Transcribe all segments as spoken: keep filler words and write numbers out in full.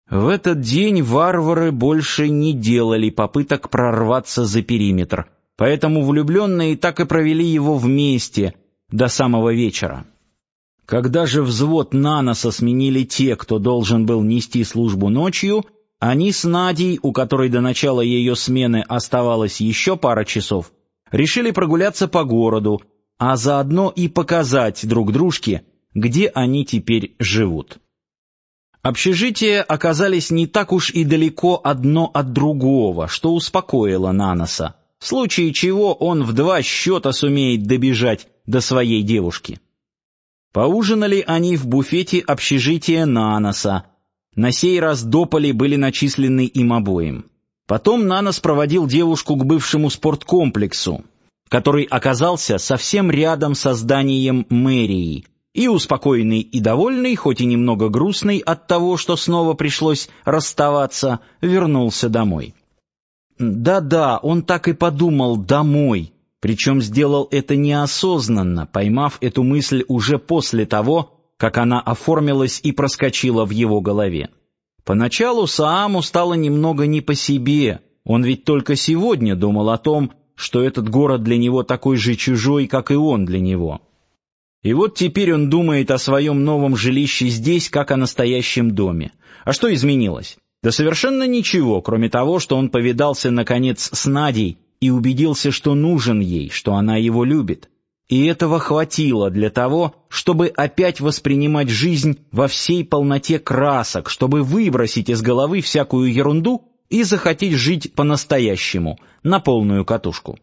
В этот день варвары больше не делали попыток прорваться за периметр, поэтому влюбленные так и провели его вместе до самого вечера. Когда же взвод Наноса сменили те, кто должен был нести службу ночью, они с Надей, у которой до начала ее смены оставалось еще пара часов, решили прогуляться по городу, а заодно и показать друг дружке, где они теперь живут. Общежития оказались не так уж и далеко одно от другого, что успокоило Наноса, в случае чего он в два счета сумеет добежать до своей девушки. Поужинали они в буфете общежития Наноса. На сей раз дополи были начислены им обоим. Потом Нанос проводил девушку к бывшему спорткомплексу, который оказался совсем рядом со зданием мэрии, и, успокоенный и довольный, хоть и немного грустный от того, что снова пришлось расставаться, вернулся домой. Да-да, он так и подумал «домой», причем сделал это неосознанно, поймав эту мысль уже после того, как она оформилась и проскочила в его голове. Поначалу Сааму стало немного не по себе, он ведь только сегодня думал о том, что этот город для него такой же чужой, как и он для него. И вот теперь он думает о своем новом жилище здесь, как о настоящем доме. А что изменилось? Да совершенно ничего, кроме того, что он повидался, наконец, с Надей и убедился, что нужен ей, что она его любит. И этого хватило для того, чтобы опять воспринимать жизнь во всей полноте красок, чтобы выбросить из головы всякую ерунду и захотеть жить по-настоящему, на полную катушку.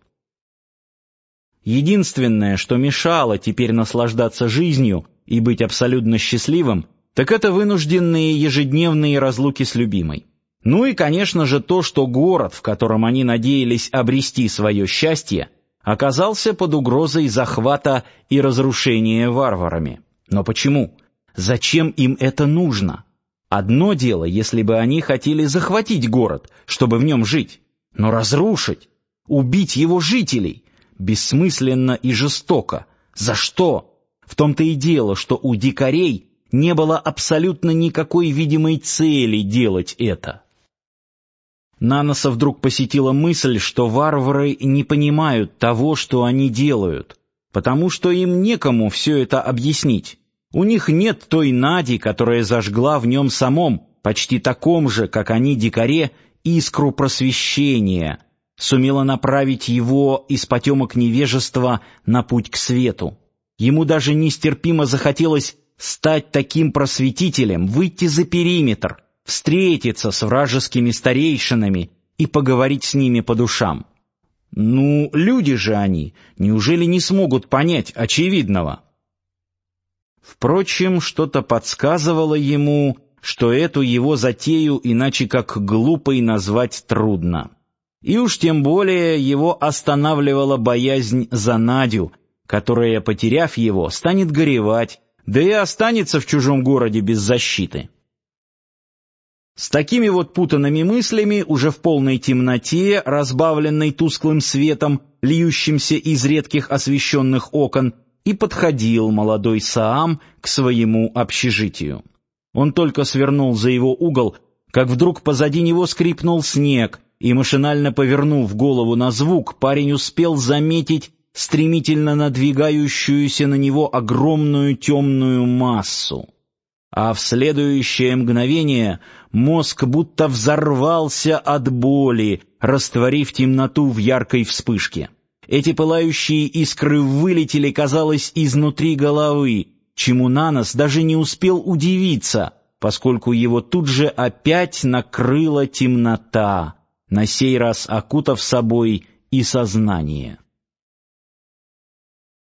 Единственное, что мешало теперь наслаждаться жизнью и быть абсолютно счастливым, так это вынужденные ежедневные разлуки с любимой. Ну и, конечно же, то, что город, в котором они надеялись обрести свое счастье, оказался под угрозой захвата и разрушения варварами. Но почему? Зачем им это нужно? Одно дело, если бы они хотели захватить город, чтобы в нем жить, но разрушить, убить его жителей — бессмысленно и жестоко. За что? В том-то и дело, что у дикарей не было абсолютно никакой видимой цели делать это. Наноса вдруг посетила мысль, что варвары не понимают того, что они делают, потому что им некому все это объяснить. У них нет той Нади, которая зажгла в нем самом, почти таком же, как они, дикаре, искру просвещения, сумела направить его из потемок невежества на путь к свету. Ему даже нестерпимо захотелось стать таким просветителем, выйти за периметр, встретиться с вражескими старейшинами и поговорить с ними по душам. Ну, люди же они, неужели не смогут понять очевидного? Впрочем, что-то подсказывало ему, что эту его затею иначе как глупой назвать трудно. И уж тем более его останавливала боязнь за Надю, которая, потеряв его, станет горевать, да и останется в чужом городе без защиты. С такими вот путанными мыслями, уже в полной темноте, разбавленной тусклым светом, льющимся из редких освещенных окон, и подходил молодой Саам к своему общежитию. Он только свернул за его угол, как вдруг позади него скрипнул снег, и, машинально повернув голову на звук, парень успел заметить стремительно надвигающуюся на него огромную темную массу. А в следующее мгновение мозг будто взорвался от боли, растворив темноту в яркой вспышке. Эти пылающие искры вылетели, казалось, изнутри головы, чему Нанос даже не успел удивиться, поскольку его тут же опять накрыла темнота, на сей раз окутав собой и сознание.